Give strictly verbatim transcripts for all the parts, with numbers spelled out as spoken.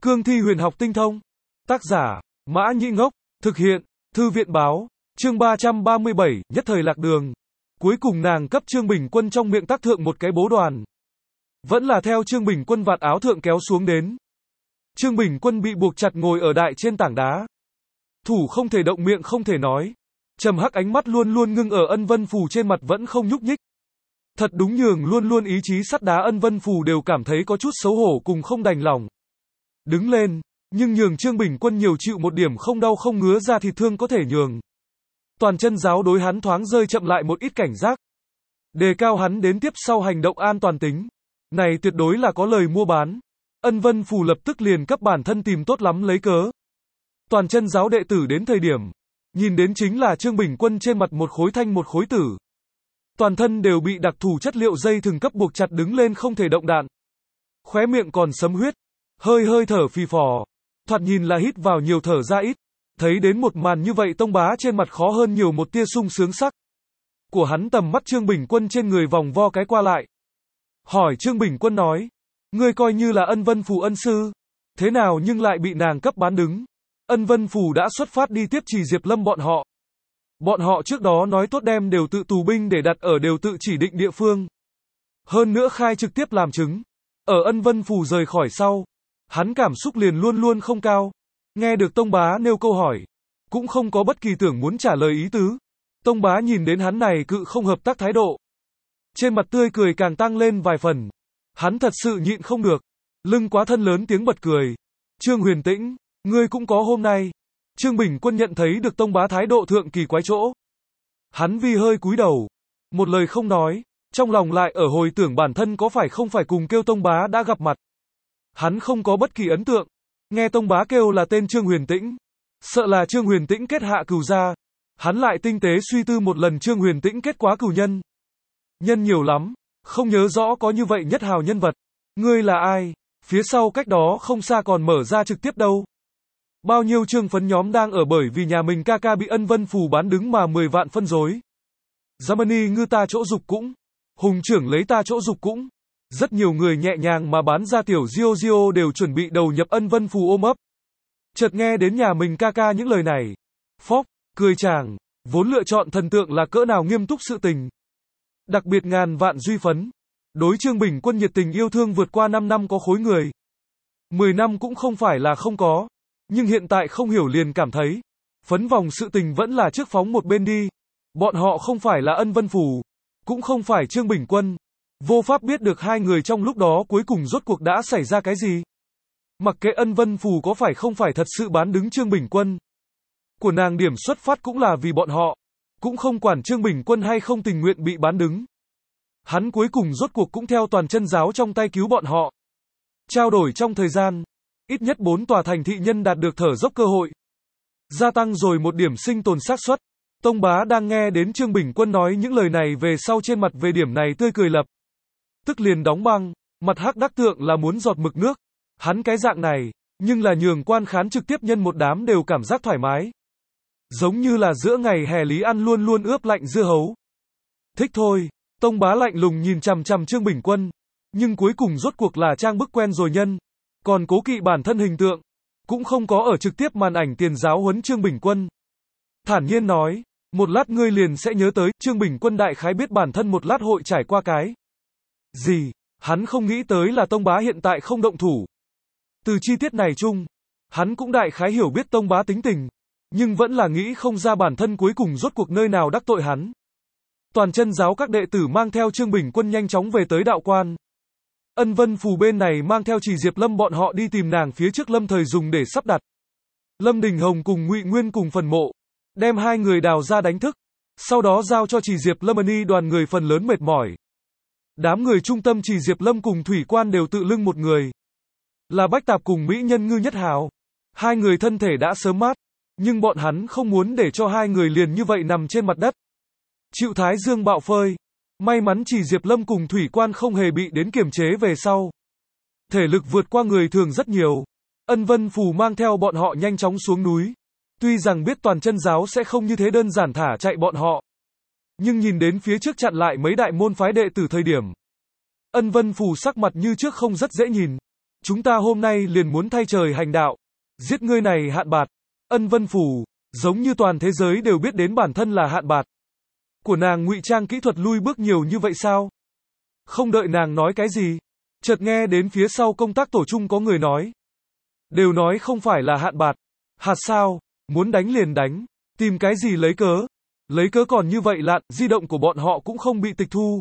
Cương thi huyền học tinh thông. Tác giả, Mã Nhĩ Ngốc. Thực hiện, Thư viện báo. Chương ba trăm ba mươi bảy, nhất thời lạc đường. Cuối cùng nàng cấp Trương Bình Quân trong miệng tác thượng một cái bố đoàn. Vẫn là theo Trương Bình Quân vạt áo thượng kéo xuống đến. Trương Bình Quân bị buộc chặt ngồi ở đại trên tảng đá. Thủ không thể động, miệng không thể nói. Trầm hắc ánh mắt luôn luôn ngưng ở Ân Vân Phù trên mặt vẫn không nhúc nhích. Thật đúng nhường luôn luôn ý chí sắt đá Ân Vân Phù đều cảm thấy có chút xấu hổ cùng không đành lòng. Đứng lên, nhưng nhường Trương Bình Quân nhiều chịu một điểm không đau không ngứa ra thịt thương có thể nhường. Toàn chân giáo đối hắn thoáng rơi chậm lại một ít cảnh giác. Đề cao hắn đến tiếp sau hành động an toàn tính. Này tuyệt đối là có lời mua bán. Ân Vân Phù lập tức liền cấp bản thân tìm tốt lắm lấy cớ. Toàn chân giáo đệ tử đến thời điểm, nhìn đến chính là Trương Bình Quân trên mặt một khối thanh một khối tử. Toàn thân đều bị đặc thù chất liệu dây thừng cấp buộc chặt đứng lên không thể động đạn. Khóe miệng còn sấm huyết, hơi hơi thở phì phò, thoạt nhìn là hít vào nhiều thở ra ít. Thấy đến một màn như vậy Tông Bá trên mặt khó hơn nhiều một tia sung sướng sắc. Của hắn tầm mắt Trương Bình Quân trên người vòng vo cái qua lại. Hỏi Trương Bình Quân nói, ngươi coi như là Ân Vân Phù ân sư, thế nào nhưng lại bị nàng cấp bán đứng. Ân Vân Phù đã xuất phát đi tiếp Trì Diệp Lâm bọn họ. Bọn họ trước đó nói tốt đem đều tự tù binh để đặt ở đều tự chỉ định địa phương. Hơn nữa khai trực tiếp làm chứng. Ở Ân Vân Phù rời khỏi sau, hắn cảm xúc liền luôn luôn không cao. Nghe được Tông Bá nêu câu hỏi, cũng không có bất kỳ tưởng muốn trả lời ý tứ. Tông Bá nhìn đến hắn này cự không hợp tác thái độ, trên mặt tươi cười càng tăng lên vài phần. Hắn thật sự nhịn không được, lưng quá thân lớn tiếng bật cười. Trương Huyền Tĩnh, ngươi cũng có hôm nay. Trương Bình Quân nhận thấy được Tông Bá thái độ thượng kỳ quái chỗ. Hắn vi hơi cúi đầu, một lời không nói, trong lòng lại ở hồi tưởng bản thân có phải không phải cùng kêu Tông Bá đã gặp mặt. Hắn không có bất kỳ ấn tượng, nghe Tông Bá kêu là tên Trương Huyền Tĩnh, sợ là Trương Huyền Tĩnh kết hạ cừu gia. Hắn lại tinh tế suy tư một lần Trương Huyền Tĩnh kết quá cừu nhân. Nhân nhiều lắm, không nhớ rõ có như vậy nhất hào nhân vật. Ngươi là ai? Phía sau cách đó không xa còn mở ra trực tiếp đâu. Bao nhiêu trương phấn nhóm đang ở bởi vì nhà mình ca ca bị Ân Vân Phù bán đứng mà mười vạn phân rối. Germany ngư ta chỗ dục cũng. Hùng trưởng lấy ta chỗ dục cũng. Rất nhiều người nhẹ nhàng mà bán ra tiểu Diêu Diêu đều chuẩn bị đầu nhập Ân Vân Phù ôm ấp. Chợt nghe đến nhà mình ca ca những lời này. Phóc, cười chàng, vốn lựa chọn thần tượng là cỡ nào nghiêm túc sự tình. Đặc biệt ngàn vạn duy phấn. Đối Trương Bình Quân nhiệt tình yêu thương vượt qua năm năm có khối người. mười năm cũng không phải là không có. Nhưng hiện tại không hiểu liền cảm thấy. Phấn vòng sự tình vẫn là trước phóng một bên đi. Bọn họ không phải là Ân Vân Phù. Cũng không phải Trương Bình Quân. Vô pháp biết được hai người trong lúc đó cuối cùng rốt cuộc đã xảy ra cái gì. Mặc kệ Ân Vân Phù có phải không phải thật sự bán đứng Trương Bình Quân. Của nàng điểm xuất phát cũng là vì bọn họ. Cũng không quản Trương Bình Quân hay không tình nguyện bị bán đứng. Hắn cuối cùng rốt cuộc cũng theo toàn chân giáo trong tay cứu bọn họ. Trao đổi trong thời gian, ít nhất bốn tòa thành thị nhân đạt được thở dốc cơ hội. Gia tăng rồi một điểm sinh tồn xác suất. Tông Bá đang nghe đến Trương Bình Quân nói những lời này về sau trên mặt về điểm này tươi cười lập. Tức liền đóng băng, mặt hắc đắc tượng là muốn giọt mực nước. Hắn cái dạng này, nhưng là nhường quan khán trực tiếp nhân một đám đều cảm giác thoải mái. Giống như là giữa ngày hè lý ăn luôn luôn ướp lạnh dưa hấu. Thích thôi, Tông Bá lạnh lùng nhìn chằm chằm Trương Bình Quân. Nhưng cuối cùng rốt cuộc là trang bức quen rồi nhân. Còn cố kỵ bản thân hình tượng. Cũng không có ở trực tiếp màn ảnh tiền giáo huấn Trương Bình Quân. Thản nhiên nói, một lát ngươi liền sẽ nhớ tới, Trương Bình Quân đại khái biết bản thân một lát hội trải qua cái. Gì, hắn không nghĩ tới là Tông Bá hiện tại không động thủ. Từ chi tiết này chung, hắn cũng đại khái hiểu biết Tông Bá tính tình. Nhưng vẫn là nghĩ không ra bản thân cuối cùng rốt cuộc nơi nào đắc tội hắn. Toàn chân giáo các đệ tử mang theo Trương Bình Quân nhanh chóng về tới đạo quan. Ân Vân Phù bên này mang theo Trì Diệp Lâm bọn họ đi tìm nàng phía trước Lâm Thời dùng để sắp đặt. Lâm Đình Hồng cùng Ngụy Nguyên cùng phần mộ, đem hai người đào ra đánh thức, sau đó giao cho Trì Diệp Lâm Ân đoàn người phần lớn mệt mỏi. Đám người trung tâm Trì Diệp Lâm cùng Thủy Quan đều tự lưng một người. Là Bách Tạp cùng Mỹ Nhân Ngư Nhất Hào. Hai người thân thể đã sớm mát, nhưng bọn hắn không muốn để cho hai người liền như vậy nằm trên mặt đất. Chịu thái dương bạo phơi. May mắn Trì Diệp Lâm cùng Thủy Quan không hề bị đến kiềm chế về sau. Thể lực vượt qua người thường rất nhiều. Ân Vân Phù mang theo bọn họ nhanh chóng xuống núi. Tuy rằng biết toàn chân giáo sẽ không như thế đơn giản thả chạy bọn họ. Nhưng nhìn đến phía trước chặn lại mấy đại môn phái đệ tử thời điểm. Ân Vân Phù sắc mặt như trước không rất dễ nhìn. chúng ta hôm nay liền muốn thay trời hành đạo. Giết ngươi này Hạn Bạt. Ân Vân Phù, giống như toàn thế giới đều biết đến bản thân là Hạn Bạt. Của nàng ngụy trang kỹ thuật lui bước nhiều như vậy sao? Không đợi nàng nói cái gì, chợt nghe đến phía sau công tác tổ chung có người nói. Đều nói không phải là Hạn Bạt. Hạt sao, muốn đánh liền đánh, tìm cái gì lấy cớ. Lấy cớ còn như vậy lạn, di động của bọn họ cũng không bị tịch thu.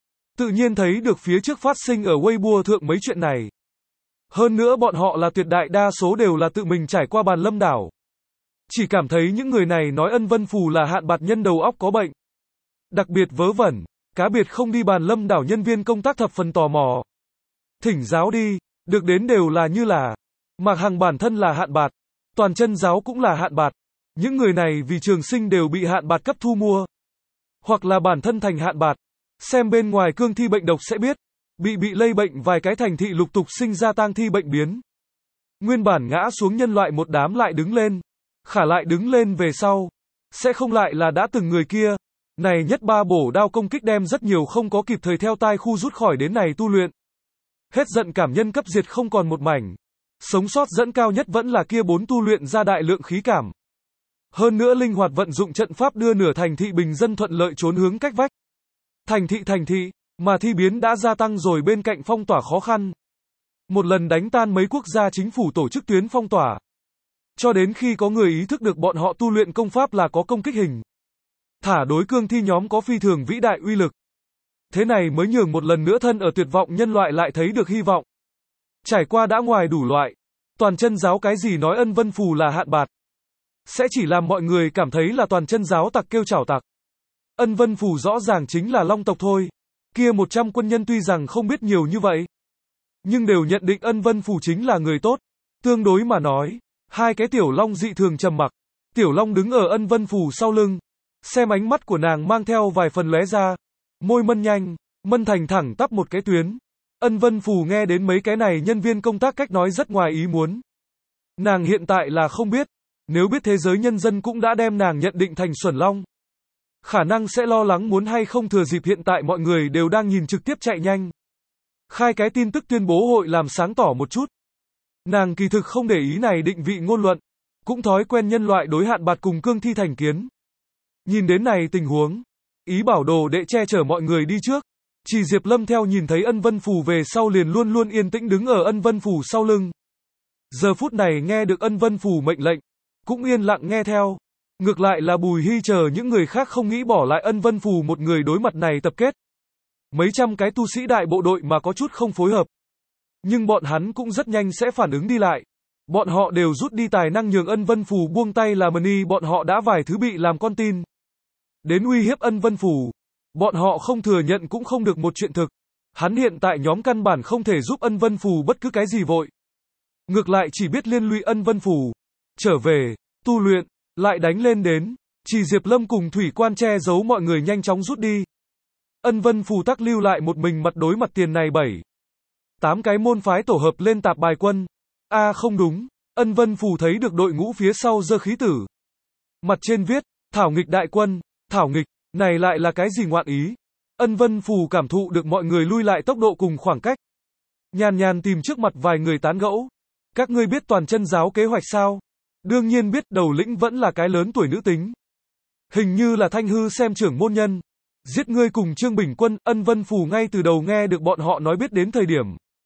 Tự nhiên thấy được phía trước phát sinh ở Weibo thượng mấy chuyện này. Hơn nữa bọn họ là tuyệt đại đa số đều là tự mình trải qua Bàn Lâm đảo. Chỉ cảm thấy những người này nói Ân Vân Phù là Hạn Bạt nhân đầu óc có bệnh. Đặc biệt vớ vẩn, cá biệt không đi Bàn Lâm đảo nhân viên công tác thập phần tò mò. Thỉnh giáo đi, được đến đều là như là Mạc Hằng bản thân là Hạn Bạt, toàn chân giáo cũng là Hạn Bạt. Những người này vì trường sinh đều bị Hạn Bạt cấp thu mua. Hoặc là bản thân thành Hạn Bạt. Xem bên ngoài cương thi bệnh độc sẽ biết. Bị bị lây bệnh vài cái thành thị lục tục sinh ra tang thi bệnh biến. Nguyên bản ngã xuống nhân loại một đám lại đứng lên. Khả lại đứng lên về sau. Sẽ không lại là đã từng người kia. Này nhất ba bổ đao công kích đem rất nhiều không có kịp thời theo tai khu rút khỏi đến này tu luyện. Hết giận cảm nhân cấp diệt không còn một mảnh. Sống sót dẫn cao nhất vẫn là kia bốn tu luyện ra đại lượng khí cảm. Hơn nữa linh hoạt vận dụng trận pháp đưa nửa thành thị bình dân thuận lợi trốn hướng cách vách. Thành thị thành thị, mà thi biến đã gia tăng rồi bên cạnh phong tỏa khó khăn. Một lần đánh tan mấy quốc gia chính phủ tổ chức tuyến phong tỏa. Cho đến khi có người ý thức được bọn họ tu luyện công pháp là có công kích hình. Thả đối cương thi nhóm có phi thường vĩ đại uy lực. Thế này mới nhường một lần nữa thân ở tuyệt vọng nhân loại lại thấy được hy vọng. Trải qua đã ngoài đủ loại. Toàn chân giáo cái gì nói Ân Vân Phù là Hạn Bạt. Sẽ chỉ làm mọi người cảm thấy là toàn chân giáo tặc kêu chảo tặc. Ân Vân Phù rõ ràng chính là Long tộc thôi. Kia một trăm quân nhân tuy rằng không biết nhiều như vậy. Nhưng đều nhận định Ân Vân Phù chính là người tốt. Tương đối mà nói. Hai cái tiểu long dị thường trầm mặc. Tiểu long đứng ở Ân Vân Phù sau lưng. Xem ánh mắt của nàng mang theo vài phần lóe ra. Môi mân nhanh. Mân thành thẳng tắp một cái tuyến. Ân Vân Phù nghe đến mấy cái này nhân viên công tác cách nói rất ngoài ý muốn. Nàng hiện tại là không biết. Nếu biết thế giới nhân dân cũng đã đem nàng nhận định thành xuẩn long. Khả năng sẽ lo lắng muốn hay không thừa dịp hiện tại mọi người đều đang nhìn trực tiếp chạy nhanh. Khai cái tin tức tuyên bố hội làm sáng tỏ một chút. Nàng kỳ thực không để ý này định vị ngôn luận. Cũng thói quen nhân loại đối Hạn Bạt cùng cương thi thành kiến. Nhìn đến này tình huống. Ý bảo đồ đệ che chở mọi người đi trước. Chỉ Diệp Lâm theo nhìn thấy Ân Vân Phù về sau liền luôn luôn yên tĩnh đứng ở Ân Vân Phù sau lưng. Giờ phút này nghe được Ân Vân Phù mệnh lệnh. Cũng yên lặng nghe theo. Ngược lại là Bùi Hy chờ những người khác không nghĩ bỏ lại Ân Vân Phù một người đối mặt này tập kết. Mấy trăm cái tu sĩ đại bộ đội mà có chút không phối hợp. Nhưng bọn hắn cũng rất nhanh sẽ phản ứng đi lại. Bọn họ đều rút đi tài năng nhường Ân Vân Phù buông tay làm mani bọn họ đã vài thứ bị làm con tin. Đến uy hiếp Ân Vân Phù. Bọn họ không thừa nhận cũng không được một chuyện thực. Hắn hiện tại nhóm căn bản không thể giúp Ân Vân Phù bất cứ cái gì vội. Ngược lại chỉ biết liên lụy Ân Vân Phù. Trở về, tu luyện, lại đánh lên đến. Chỉ Diệp Lâm cùng Thủy Quan che giấu mọi người nhanh chóng rút đi. Ân Vân Phù tắc lưu lại một mình mặt đối mặt tiền này bảy. Tám cái môn phái tổ hợp lên tạp bài quân. A à, không đúng. Ân Vân Phù thấy được đội ngũ phía sau giơ khí tử. Mặt trên viết, thảo nghịch đại quân, thảo nghịch, này lại là cái gì ngoạn ý. Ân Vân Phù cảm thụ được mọi người lui lại tốc độ cùng khoảng cách. Nhàn nhàn tìm trước mặt vài người tán gẫu. Các ngươi biết toàn chân giáo kế hoạch sao? Đương nhiên biết đầu lĩnh vẫn là cái lớn tuổi nữ tính. Hình như là Thanh Hư xem trưởng môn nhân. Giết ngươi cùng Trương Bình Quân, Ân Vân Phù ngay từ đầu nghe được bọn họ nói biết đến thời điểm.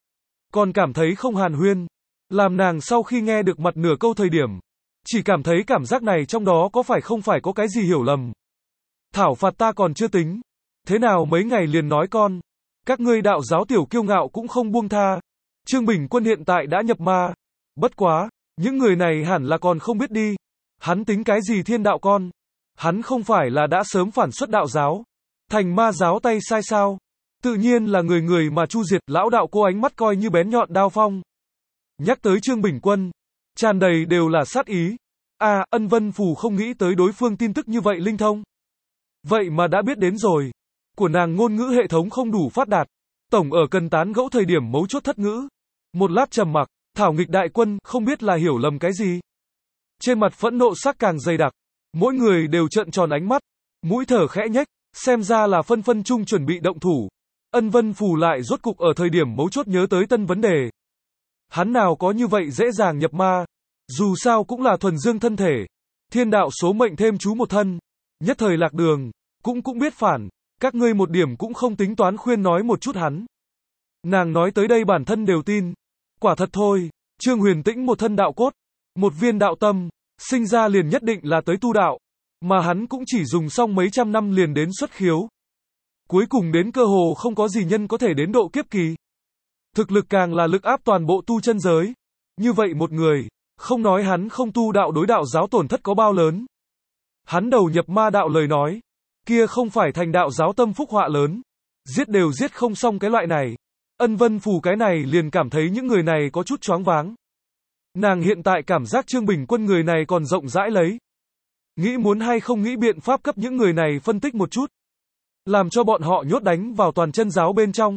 Còn cảm thấy không hàn huyên. Làm nàng sau khi nghe được mặt nửa câu thời điểm. Chỉ cảm thấy cảm giác này trong đó có phải không phải có cái gì hiểu lầm. Thảo phạt ta còn chưa tính. Thế nào mấy ngày liền nói con. Các ngươi đạo giáo tiểu kiêu ngạo cũng không buông tha. Trương Bình Quân hiện tại đã nhập ma. Bất quá, những người này hẳn là còn không biết đi. Hắn tính cái gì thiên đạo con. Hắn không phải là đã sớm phản xuất đạo giáo. Thành ma giáo tay sai sao. Tự nhiên là người người mà chu diệt lão đạo cô ánh mắt coi như bén nhọn đao phong. Nhắc tới Trương Bình Quân. Tràn đầy đều là sát ý. À, Ân Vân Phù không nghĩ tới đối phương tin tức như vậy linh thông. Vậy mà đã biết đến rồi. Của nàng ngôn ngữ hệ thống không đủ phát đạt. Tổng ở cần tán gẫu thời điểm mấu chốt thất ngữ. Một lát trầm mặc, thảo nghịch đại quân không biết là hiểu lầm cái gì. Trên mặt phẫn nộ sắc càng dày đặc. Mỗi người đều trợn tròn ánh mắt. Mũi thở khẽ nhếch. Xem ra là phân phân chung chuẩn bị động thủ. Ân Vân Phù lại rốt cục ở thời điểm mấu chốt nhớ tới tân vấn đề. Hắn nào có như vậy dễ dàng nhập ma. Dù sao cũng là thuần dương thân thể. Thiên đạo số mệnh thêm chú một thân. Nhất thời lạc đường. Cũng cũng biết phản. Các ngươi một điểm cũng không tính toán khuyên nói một chút hắn. Nàng nói tới đây bản thân đều tin. Quả thật thôi. Trương Huyền Tĩnh một thân đạo cốt. Một viên đạo tâm. Sinh ra liền nhất định là tới tu đạo. Mà hắn cũng chỉ dùng xong mấy trăm năm liền đến xuất khiếu. Cuối cùng đến cơ hồ không có gì nhân có thể đến độ kiếp kỳ. Thực lực càng là lực áp toàn bộ tu chân giới. Như vậy một người, không nói hắn không tu đạo đối đạo giáo tổn thất có bao lớn. Hắn đầu nhập ma đạo lời nói, kia không phải thành đạo giáo tâm phúc họa lớn. Giết đều giết không xong cái loại này. Ân Vân Phù cái này liền cảm thấy những người này có chút choáng váng. Nàng hiện tại cảm giác Trương Bình Quân người này còn rộng rãi lấy. Nghĩ muốn hay không nghĩ biện pháp cấp những người này phân tích một chút. Làm cho bọn họ nhốt đánh vào toàn chân giáo bên trong.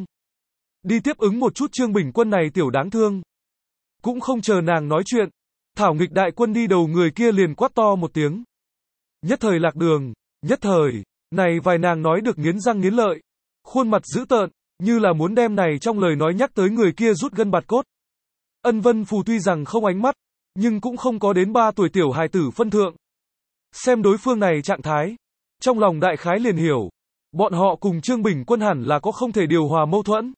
Đi tiếp ứng một chút Trương Bình Quân này tiểu đáng thương. Cũng không chờ nàng nói chuyện. Thảo nghịch đại quân đi đầu người kia liền quát to một tiếng. Nhất thời lạc đường, nhất thời, này vài nàng nói được nghiến răng nghiến lợi. Khuôn mặt dữ tợn, như là muốn đem này trong lời nói nhắc tới người kia rút gân bạt cốt. Ân Vân Phù tuy rằng không ánh mắt, nhưng cũng không có đến ba tuổi tiểu hài tử phân thượng. Xem đối phương này trạng thái, trong lòng đại khái liền hiểu. Bọn họ cùng Trương Bình Quân hẳn là có không thể điều hòa mâu thuẫn.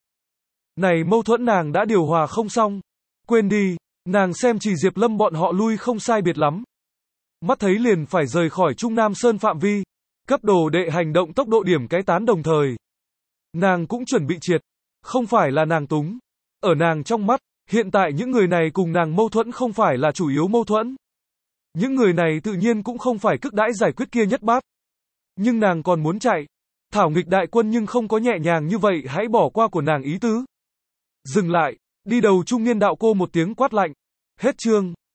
Này mâu thuẫn nàng đã điều hòa không xong. Quên đi, nàng xem chỉ Diệp Lâm bọn họ lui không sai biệt lắm. Mắt thấy liền phải rời khỏi Trung Nam Sơn phạm vi. Cấp đồ đệ hành động tốc độ điểm cái tán đồng thời. Nàng cũng chuẩn bị triệt. Không phải là nàng túng. Ở nàng trong mắt, hiện tại những người này cùng nàng mâu thuẫn không phải là chủ yếu mâu thuẫn. Những người này tự nhiên cũng không phải cức đãi giải quyết kia nhất bát. Nhưng nàng còn muốn chạy. Thảo nghịch đại quân nhưng không có nhẹ nhàng như vậy, hãy bỏ qua của nàng ý tứ. Dừng lại, đi đầu trung niên đạo cô một tiếng quát lạnh. Hết chương.